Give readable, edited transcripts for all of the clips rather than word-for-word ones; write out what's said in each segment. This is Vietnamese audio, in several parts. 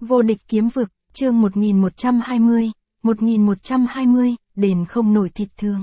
Vô địch kiếm vực, chương 1120, đền không nổi thịt thương.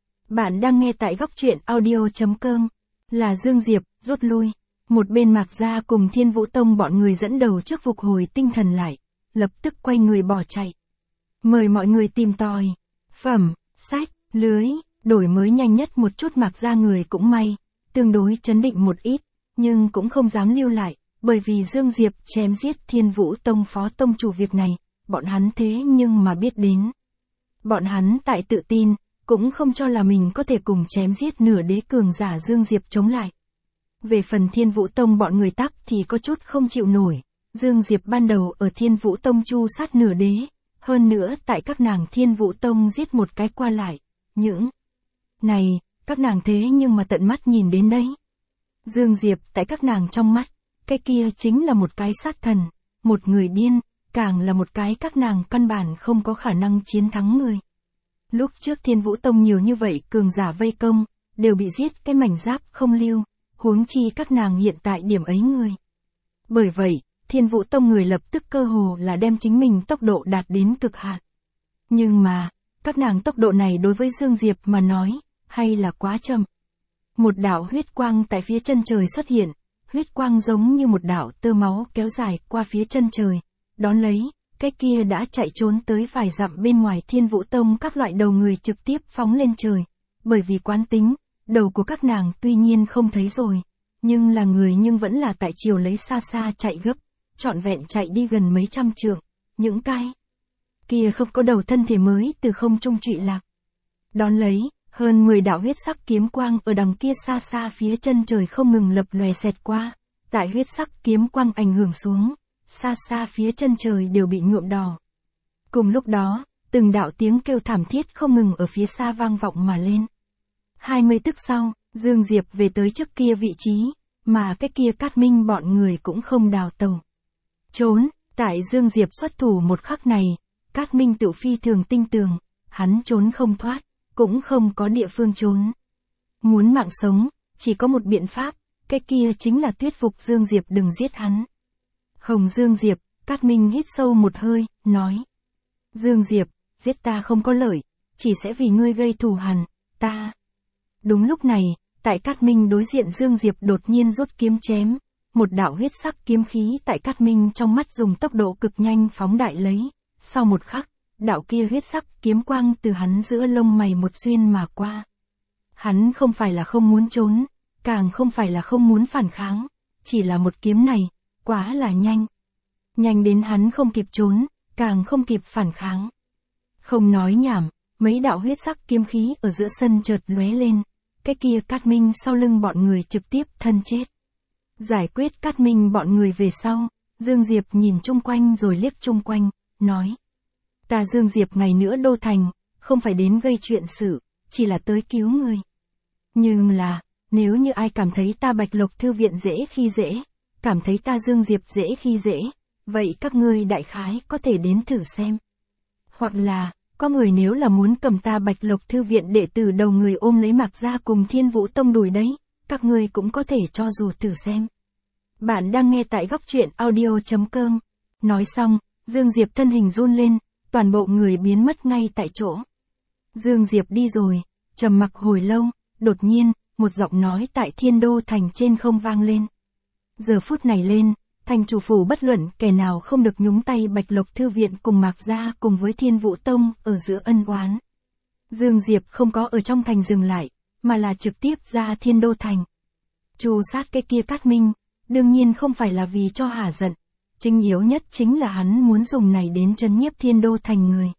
Bạn đang nghe tại góc truyện audio.com, là Dương Diệp, rút lui. Một bên Mạc Gia cùng Thiên Vũ Tông bọn người dẫn đầu trước phục hồi tinh thần lại, lập tức quay người bỏ chạy. Mời mọi người tìm tòi, phẩm, sách, lưới, đổi mới nhanh nhất một chút. Mạc Gia người cũng may, tương đối chấn định một ít, nhưng cũng không dám lưu lại, bởi vì Dương Diệp chém giết Thiên Vũ Tông phó tông chủ việc này, bọn hắn thế nhưng mà biết đến. Bọn hắn tại tự tin, cũng không cho là mình có thể cùng chém giết nửa đế cường giả Dương Diệp chống lại. Về phần Thiên Vũ Tông bọn người tắc thì có chút không chịu nổi, Dương Diệp ban đầu ở Thiên Vũ Tông chu sát nửa đế, hơn nữa tại các nàng Thiên Vũ Tông giết một cái qua lại, những này, các nàng thế nhưng mà tận mắt nhìn đến đấy. Dương Diệp tại các nàng trong mắt, cái kia chính là một cái sát thần, một người điên, càng là một cái các nàng căn bản không có khả năng chiến thắng người. Lúc trước Thiên Vũ Tông nhiều như vậy cường giả vây công, đều bị giết cái mảnh giáp không lưu, huống chi các nàng hiện tại điểm ấy người. Bởi vậy, Thiên Vũ Tông người lập tức cơ hồ là đem chính mình tốc độ đạt đến cực hạn. Nhưng mà, các nàng tốc độ này đối với Dương Diệp mà nói, hay là quá chậm. Một đạo huyết quang tại phía chân trời xuất hiện, huyết quang giống như một đạo tơ máu kéo dài qua phía chân trời, đón lấy, cái kia đã chạy trốn tới vài dặm bên ngoài Thiên Vũ Tông các loại đầu người trực tiếp phóng lên trời, bởi vì quán tính, đầu của các nàng tuy nhiên không thấy rồi, nhưng là người nhưng vẫn là tại chiều lấy xa xa chạy gấp, trọn vẹn chạy đi gần mấy trăm trượng, những cái kia không có đầu thân thể mới từ không trung trụy lạc. Đón lấy, hơn 10 đạo huyết sắc kiếm quang ở đằng kia xa xa phía chân trời không ngừng lập lòe xẹt qua, tại huyết sắc kiếm quang ảnh hưởng xuống, xa xa phía chân trời đều bị nhuộm đỏ. Cùng lúc đó, từng đạo tiếng kêu thảm thiết không ngừng ở phía xa vang vọng mà lên. 20 tức sau, Dương Diệp về tới trước kia vị trí, mà cái kia Cát Minh bọn người cũng không đào tẩu. Trốn, tại Dương Diệp xuất thủ một khắc này, Cát Minh tự phi thường tinh tường, hắn trốn không thoát, cũng không có địa phương trốn. Muốn mạng sống, chỉ có một biện pháp, cái kia chính là thuyết phục Dương Diệp đừng giết hắn. Hồng Dương Diệp, Cát Minh hít sâu một hơi, nói. Dương Diệp, giết ta không có lợi, chỉ sẽ vì ngươi gây thù hằn, ta. Đúng lúc này, tại Cát Minh đối diện Dương Diệp đột nhiên rút kiếm chém, một đạo huyết sắc kiếm khí tại Cát Minh trong mắt dùng tốc độ cực nhanh phóng đại lấy, sau một khắc, đạo kia huyết sắc kiếm quang từ hắn giữa lông mày một xuyên mà qua. Hắn không phải là không muốn trốn, càng không phải là không muốn phản kháng, chỉ là một kiếm này, quá là nhanh. Nhanh đến hắn không kịp trốn, càng không kịp phản kháng. Không nói nhảm, mấy đạo huyết sắc kiếm khí ở giữa sân chợt lóe lên, cái kia Cát Minh sau lưng bọn người trực tiếp thân chết. Giải quyết Cát Minh bọn người về sau, Dương Diệp nhìn chung quanh rồi liếc chung quanh, nói. Ta Dương Diệp ngày nữa đô thành, không phải đến gây chuyện sự, chỉ là tới cứu người. Nhưng là, nếu như ai cảm thấy ta Bạch Lộc Thư Viện dễ khi dễ, cảm thấy ta Dương Diệp dễ khi dễ, vậy các ngươi đại khái có thể đến thử xem. Hoặc là, có người nếu là muốn cầm ta Bạch Lộc Thư Viện đệ tử đầu người ôm lấy Mạc Gia cùng Thiên Vũ Tông đùi đấy, các ngươi cũng có thể cho dù thử xem. Bạn đang nghe tại góc truyện audio.com. Nói xong, Dương Diệp thân hình run lên, toàn bộ người biến mất ngay tại chỗ. Dương Diệp đi rồi, trầm mặc hồi lâu, đột nhiên, một giọng nói tại Thiên Đô Thành trên không vang lên. Giờ phút này lên, thành chủ phủ bất luận kẻ nào không được nhúng tay Bạch Lộc Thư Viện cùng Mạc Gia cùng với Thiên Vũ Tông ở giữa ân oán. Dương Diệp không có ở trong thành dừng lại, mà là trực tiếp ra Thiên Đô Thành. Trù sát cái kia Cát Minh, đương nhiên không phải là vì cho hả giận, chính yếu nhất chính là hắn muốn dùng này đến trấn nhiếp Thiên Đô Thành người.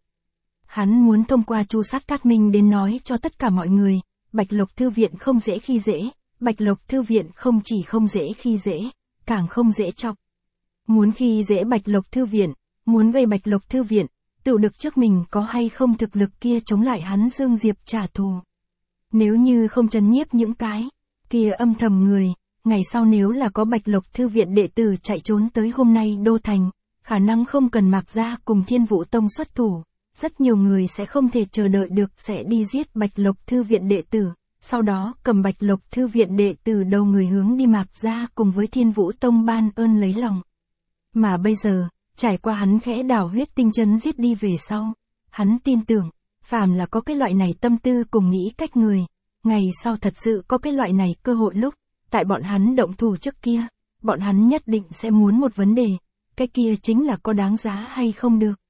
Hắn muốn thông qua trù sát Cát Minh đến nói cho tất cả mọi người, Bạch Lộc Thư Viện không dễ khi dễ, Bạch Lộc Thư Viện không chỉ không dễ khi dễ, càng không dễ chọc. Muốn khi dễ Bạch Lộc Thư Viện, muốn gây Bạch Lộc Thư Viện, tự được trước mình có hay không thực lực kia chống lại hắn Dương Diệp trả thù. Nếu như không trấn nhiếp những cái kia âm thầm người, ngày sau nếu là có Bạch Lộc Thư Viện đệ tử chạy trốn tới hôm nay đô thành, khả năng không cần Mạc Gia cùng Thiên Vũ Tông xuất thủ, rất nhiều người sẽ không thể chờ đợi được sẽ đi giết Bạch Lộc Thư Viện đệ tử, sau đó cầm Bạch Lộc Thư Viện đệ tử đầu người hướng đi Mạc Gia cùng với Thiên Vũ Tông ban ơn lấy lòng. Mà bây giờ, Trải qua hắn khẽ đào huyết tinh chấn giết đi về sau. Hắn tin tưởng, phàm là có cái loại này tâm tư cùng nghĩ cách người, ngày sau thật sự có cái loại này cơ hội lúc, tại bọn hắn động thủ trước kia, bọn hắn nhất định sẽ muốn một vấn đề, cái kia chính là có đáng giá hay không được.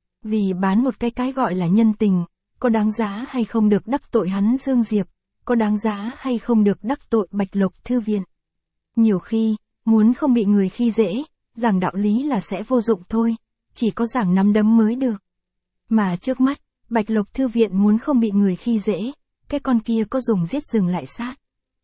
Vì bán một cái gọi là nhân tình, có đáng giá hay không được đắc tội hắn Dương Diệp, có đáng giá hay không được đắc tội Bạch Lộc Thư Viện. Nhiều khi, muốn không bị người khi dễ, giảng đạo lý là sẽ vô dụng thôi, chỉ có giảng nắm đấm mới được. Mà trước mắt, Bạch Lộc Thư Viện muốn không bị người khi dễ, cái con kia có dùng giết rừng lại sát.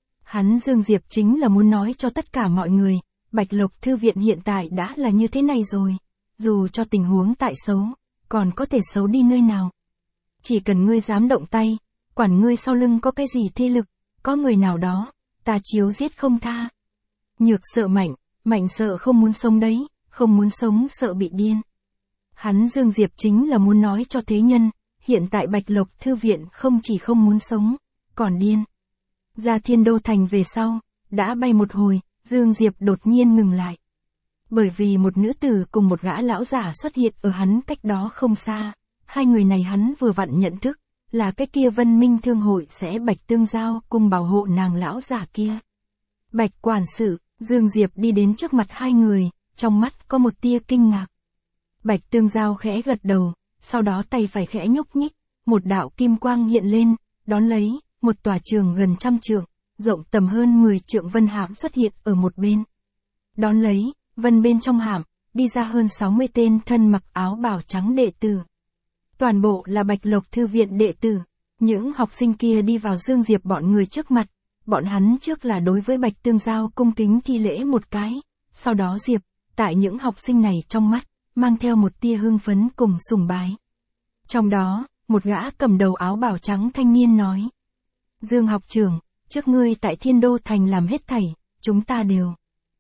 Hắn Dương Diệp chính là muốn nói cho tất cả mọi người, Bạch Lộc Thư Viện hiện tại đã là như thế này rồi, dù cho tình huống tại xấu, còn có thể xấu đi nơi nào. Chỉ cần ngươi dám động tay, quản ngươi sau lưng có cái gì thế lực, có người nào đó, ta chiếu giết không tha. Nhược sợ mạnh, mạnh sợ không muốn sống đấy, không muốn sống sợ bị điên. Hắn Dương Diệp chính là muốn nói cho thế nhân, hiện tại Bạch Lộc Thư Viện không chỉ không muốn sống, còn điên. Ra Thiên Đô Thành về sau, đã bay một hồi, Dương Diệp đột nhiên ngừng lại. Bởi vì một nữ tử cùng một gã lão giả xuất hiện ở hắn cách đó không xa, hai người này hắn vừa vặn nhận thức, là cái kia Vân Minh Thương Hội sẽ Bạch tương giao cùng bảo hộ nàng lão giả kia. Bạch quản sự, Dương Diệp đi đến trước mặt hai người, trong mắt có một tia kinh ngạc. Bạch tương giao khẽ gật đầu, sau đó tay phải khẽ nhúc nhích, một đạo kim quang hiện lên, đón lấy, một tòa trường gần 100 trượng, rộng tầm hơn 10 trượng vân hạm xuất hiện ở một bên. Đón lấy, vân bên trong hạm, đi ra hơn 60 tên thân mặc áo bào trắng đệ tử. Toàn bộ là Bạch Lộc Thư Viện đệ tử. Những học sinh kia đi vào Dương Diệp bọn người trước mặt, bọn hắn trước là đối với Bạch tương giao cung kính thi lễ một cái, sau đó Diệp, tại những học sinh này trong mắt, mang theo một tia hưng phấn cùng sùng bái. Trong đó, một gã cầm đầu áo bào trắng thanh niên nói: Dương học trưởng, trước ngươi tại Thiên Đô Thành làm hết thảy, chúng ta đều.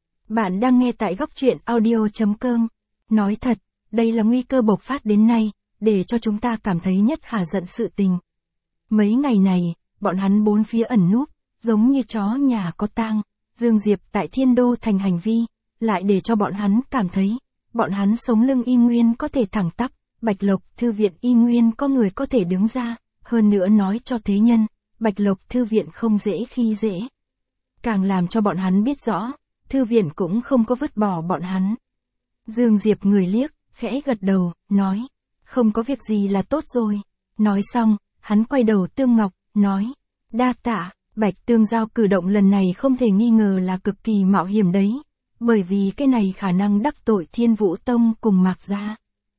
Bạn đang nghe tại góc truyện audio.com. Nói thật, đây là nguy cơ bộc phát đến nay, để cho chúng ta cảm thấy nhất hả giận sự tình. Mấy ngày này, bọn hắn bốn phía ẩn núp, giống như chó nhà có tang. Dương Diệp tại Thiên Đô Thành hành vi, lại để cho bọn hắn cảm thấy, bọn hắn sống lưng y nguyên có thể thẳng tắp, Bạch Lộc Thư Viện y nguyên có người có thể đứng ra, hơn nữa nói cho thế nhân, Bạch Lộc Thư Viện không dễ khi dễ. Càng làm cho bọn hắn biết rõ, Thư Viện cũng không có vứt bỏ bọn hắn. Dương Diệp người liếc, khẽ gật đầu, nói, không có việc gì là tốt rồi. Nói xong, hắn quay đầu Tương Ngọc, nói, đa tạ. Bạch tương giao cử động lần này không thể nghi ngờ là cực kỳ mạo hiểm đấy, bởi vì cái này khả năng đắc tội Thiên Vũ Tông cùng Mạc Gia.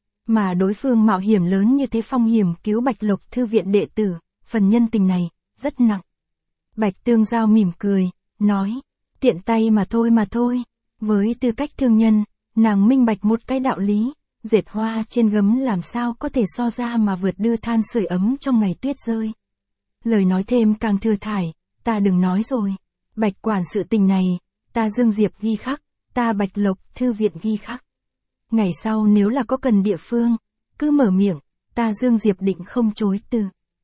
Mà đối phương mạo hiểm lớn như thế phong hiểm cứu Bạch Lộc Thư Viện đệ tử, phần nhân tình này, rất nặng. Bạch tương giao mỉm cười, nói, tiện tay mà thôi. Với tư cách thương nhân, nàng minh bạch một cái đạo lý, dệt hoa trên gấm làm sao có thể so ra mà vượt đưa than sưởi ấm trong ngày tuyết rơi. Lời nói thêm càng thừa thải, ta đừng nói rồi. Bạch quản sự tình này, ta Dương Diệp ghi khắc, ta Bạch Lộc Thư Viện ghi khắc. Ngày sau nếu là có cần địa phương, cứ mở miệng, ta Dương Diệp định không chối từ.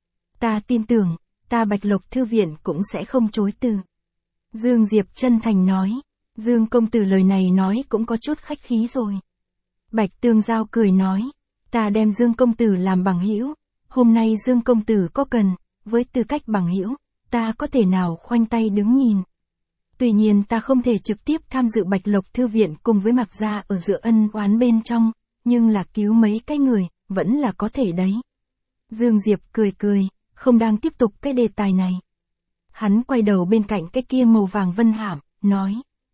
Ta tin tưởng, ta Bạch Lộc Thư Viện cũng sẽ không chối từ. Dương Diệp chân thành nói, Dương công tử lời này nói cũng có chút khách khí rồi. Bạch tương giao cười nói, ta đem Dương công tử làm bằng hữu, hôm nay Dương công tử có cần, với tư cách bằng hữu, ta có thể nào khoanh tay đứng nhìn. Tuy nhiên ta không thể trực tiếp tham dự Bạch Lộc Thư Viện cùng với Mạc Gia ở giữa ân oán bên trong, nhưng là cứu mấy cái người, vẫn là có thể đấy. Dương Diệp cười, không đang tiếp tục cái đề tài này. Hắn quay đầu bên cạnh cái kia màu vàng vân hạm, nói.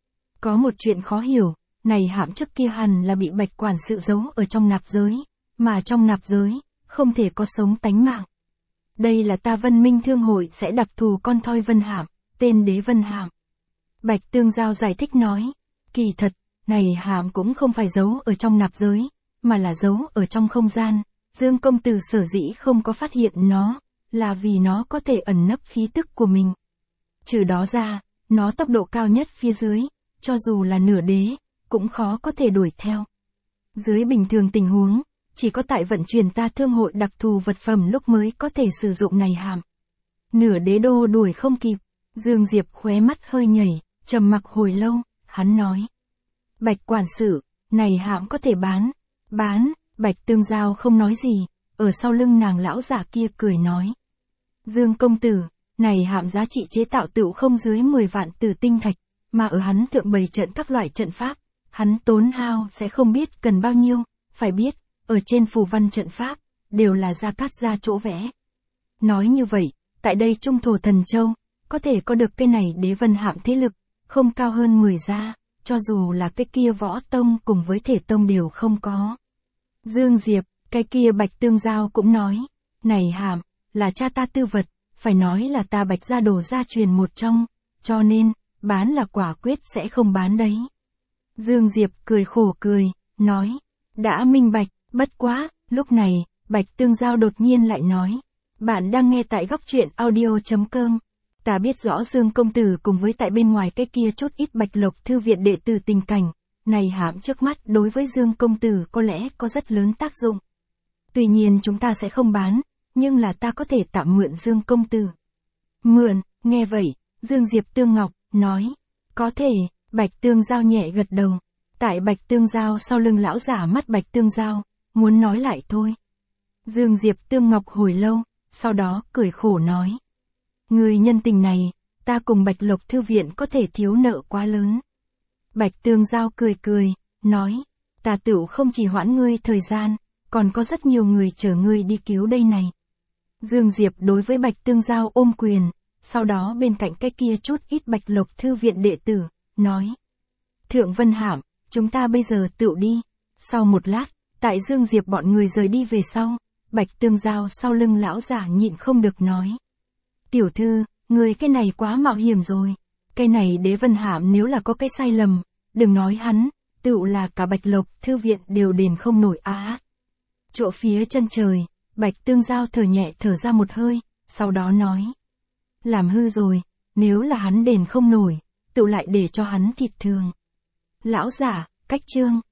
Có một chuyện khó hiểu, này hạm trước kia hẳn là bị Bạch quản sự giấu ở trong nạp giới, mà trong nạp giới, không thể có sống tánh mạng. Đây là ta Vân Minh Thương Hội sẽ đặc thù con thoi vân hạm, tên Đế Vân Hạm. Bạch tương giao giải thích nói, kỳ thật, này hạm cũng không phải giấu ở trong nạp giới, mà là giấu ở trong không gian. Dương công tử sở dĩ không có phát hiện nó, là vì nó có thể ẩn nấp khí tức của mình. Trừ đó ra, nó tốc độ cao nhất phía dưới, cho dù là nửa đế, cũng khó có thể đuổi theo. Dưới bình thường tình huống, chỉ có tại vận chuyển ta Thương Hội đặc thù vật phẩm lúc mới có thể sử dụng này hàm. Nửa đế đô đuổi không kịp, Dương Diệp khóe mắt hơi nhảy, trầm mặc hồi lâu, hắn nói. Bạch quản sự, này hạm có thể bán, Bán, Bạch Tương Giao không nói gì, ở sau lưng nàng lão giả kia cười nói. Dương công tử, này hạm giá trị chế tạo tựu không dưới 10 vạn tử tinh thạch, mà ở hắn thượng bày trận các loại trận pháp, hắn tốn hao sẽ không biết cần bao nhiêu, phải biết, ở trên phù văn trận pháp, đều là Gia Cát Gia chỗ vẽ. Nói như vậy, tại đây Trung Thổ Thần Châu, có thể có được cái này Đế Vân hạm thế lực, không cao hơn 10 gia, cho dù là cái kia Võ Tông cùng với Thể Tông đều không có. Dương Diệp, cái kia Bạch Tương Giao cũng nói, này hạm, là cha ta tư vật, phải nói là ta Bạch gia đồ gia truyền một trong, cho nên, bán là quả quyết sẽ không bán đấy. Dương Diệp cười khổ cười, nói, đã minh bạch, bất quá, lúc này, Bạch Tương Giao đột nhiên lại nói, bạn đang nghe tại góc truyện audio.com. Ta biết rõ Dương công tử cùng với tại bên ngoài cái kia chút ít Bạch Lộc thư viện đệ tử tình cảnh, này hãm trước mắt đối với Dương công tử có lẽ có rất lớn tác dụng. Tuy nhiên chúng ta sẽ không bán, nhưng là ta có thể tạm mượn Dương công tử. Mượn, nghe vậy, Dương Diệp Tương Ngọc, nói, có thể, Bạch Tương Giao nhẹ gật đầu. Tại Bạch Tương Giao sau lưng lão giả mắt Bạch Tương Giao, muốn nói lại thôi. Dương Diệp Tương Ngọc hồi lâu, sau đó cười khổ nói. Người nhân tình này, ta cùng Bạch Lộc Thư viện có thể thiếu nợ quá lớn. Bạch Tương Giao cười cười, nói, ta tựu không chỉ hoãn ngươi thời gian, còn có rất nhiều người chờ ngươi đi cứu đây này. Dương Diệp đối với Bạch Tương Giao ôm quyền, sau đó bên cạnh cái kia chút ít Bạch Lộc Thư viện đệ tử, nói. Thượng Vân Hạm, chúng ta bây giờ tựu đi. Sau một lát, tại Dương Diệp bọn người rời đi về sau, Bạch Tương Giao sau lưng lão giả nhịn không được nói. Tiểu thư, người cái này quá mạo hiểm rồi. Cái này Đế Vân Hạm nếu là có cái sai lầm, đừng nói hắn, tựu là cả Bạch Lộc Thư viện đều đền không nổi á. Chỗ phía chân trời, Bạch Tương Giao thở nhẹ thở ra một hơi, sau đó nói. Làm hư rồi, nếu là hắn đền không nổi, tựu lại để cho hắn thịt thường. Lão giả, cách chương.